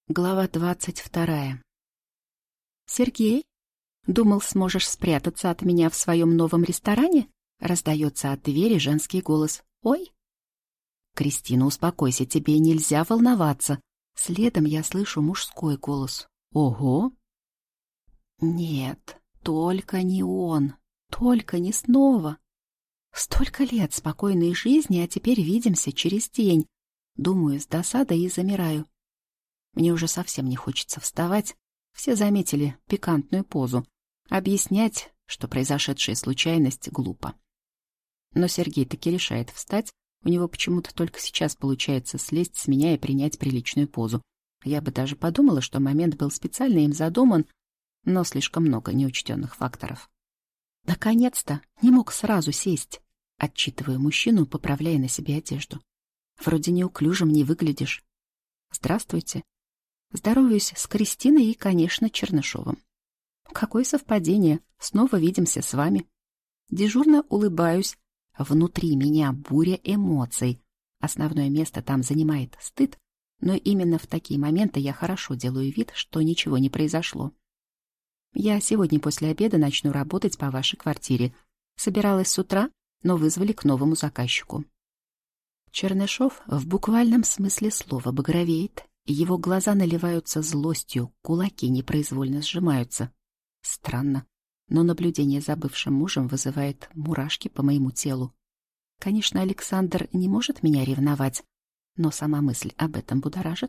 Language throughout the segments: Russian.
Глава 22. «Сергей, думал, сможешь спрятаться от меня в своем новом ресторане?» Раздается от двери женский голос. «Ой!» «Кристина, успокойся, тебе нельзя волноваться!» Следом я слышу мужской голос. «Ого!» «Нет, только не он, только не снова!» Столько лет спокойной жизни, а теперь видимся через день. Думаю с досадой и замираю. Мне уже совсем не хочется вставать. Все заметили пикантную позу. Объяснять, что произошедшая случайность, глупо. Но Сергей таки решает встать. У него почему-то только сейчас получается слезть с меня и принять приличную позу. Я бы даже подумала, что момент был специально им задуман, но слишком много неучтенных факторов. «Наконец-то! Не мог сразу сесть!» Отчитываю мужчину, поправляя на себе одежду. «Вроде неуклюжим не выглядишь. Здравствуйте!» Здороваюсь с Кристиной и, конечно, Чернышовым. Какое совпадение, снова видимся с вами. Дежурно улыбаюсь. Внутри меня буря эмоций. Основное место там занимает стыд, но именно в такие моменты я хорошо делаю вид, что ничего не произошло. Я сегодня после обеда начну работать по вашей квартире. Собиралась с утра, но вызвали к новому заказчику. Чернышов в буквальном смысле слова багровеет. Его глаза наливаются злостью, кулаки непроизвольно сжимаются. Странно, но наблюдение за бывшим мужем вызывает мурашки по моему телу. Конечно, Александр не может меня ревновать, но сама мысль об этом будоражит.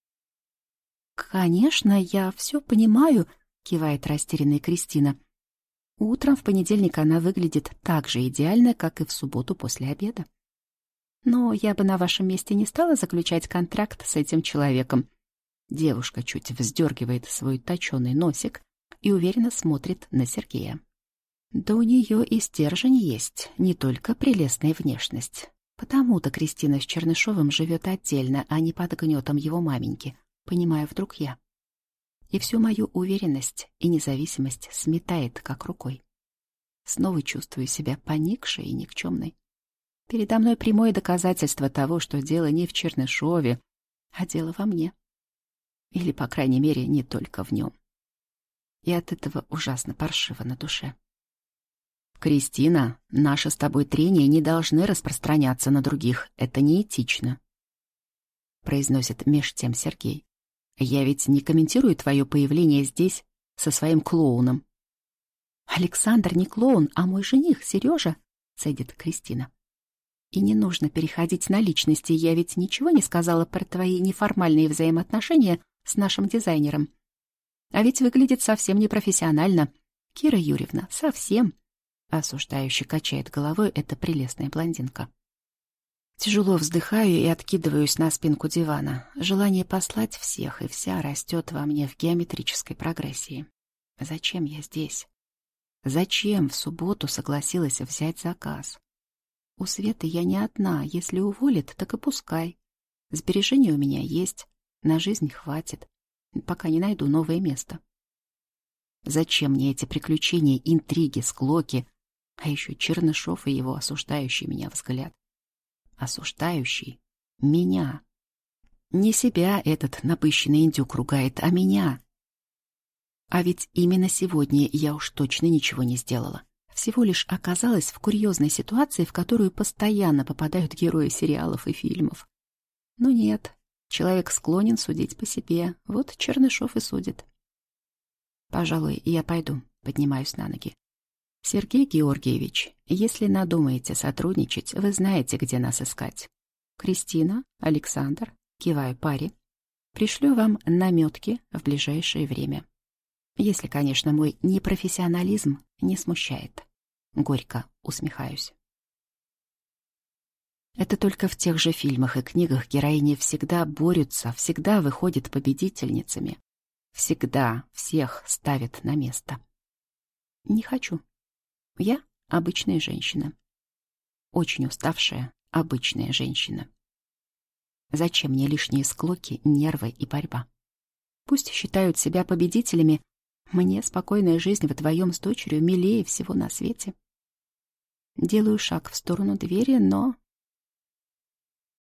«Конечно, я все понимаю», — кивает растерянная Кристина. Утром в понедельник она выглядит так же идеально, как и в субботу после обеда. Но я бы на вашем месте не стала заключать контракт с этим человеком. Девушка чуть вздергивает свой точеный носик и уверенно смотрит на Сергея. Да у нее и стержень есть, не только прелестная внешность. Потому-то Кристина с Чернышовым живет отдельно, а не под гнетом его маменьки, понимаю вдруг я. И всю мою уверенность и независимость сметает как рукой. Снова чувствую себя поникшей и никчемной. Передо мной прямое доказательство того, что дело не в Чернышове, а дело во мне. Или, по крайней мере, не только в нем. И от этого ужасно паршиво на душе. «Кристина, наши с тобой трения не должны распространяться на других. Это неэтично», — произносит меж тем Сергей. «Я ведь не комментирую твое появление здесь со своим клоуном». «Александр не клоун, а мой жених, Сережа», — цедит Кристина. «И не нужно переходить на личности, я ведь ничего не сказала про твои неформальные взаимоотношения с нашим дизайнером. А ведь выглядит совсем непрофессионально. Кира Юрьевна, совсем», — осуждающе качает головой эта прелестная блондинка. Тяжело вздыхаю и откидываюсь на спинку дивана. Желание послать всех и вся растет во мне в геометрической прогрессии. Зачем я здесь? Зачем в субботу согласилась взять заказ? У Светы я не одна, если уволит, так и пускай. Сбережения у меня есть, на жизнь хватит, пока не найду новое место. Зачем мне эти приключения, интриги, склоки, а еще Чернышов и его осуждающий меня взгляд? Осуждающий меня. Не себя этот напыщенный индюк ругает, а меня. А ведь именно сегодня я уж точно ничего не сделала. Всего лишь оказалась в курьезной ситуации, в которую постоянно попадают герои сериалов и фильмов. Но нет, человек склонен судить по себе. Вот Чернышов и судит. Пожалуй, я пойду, поднимаюсь на ноги. Сергей Георгиевич, если надумаете сотрудничать, вы знаете, где нас искать. Кристина, Александр, киваю паре, пришлю вам наметки в ближайшее время. Если, конечно, мой непрофессионализм не смущает. Горько усмехаюсь. Это только в тех же фильмах и книгах героини всегда борются, всегда выходят победительницами. Всегда всех ставят на место. Не хочу. Я обычная женщина. Очень уставшая, обычная женщина. Зачем мне лишние склоки, нервы и борьба? Пусть считают себя победителями, мне спокойная жизнь вдвоем с дочерью милее всего на свете. Делаю шаг в сторону двери, но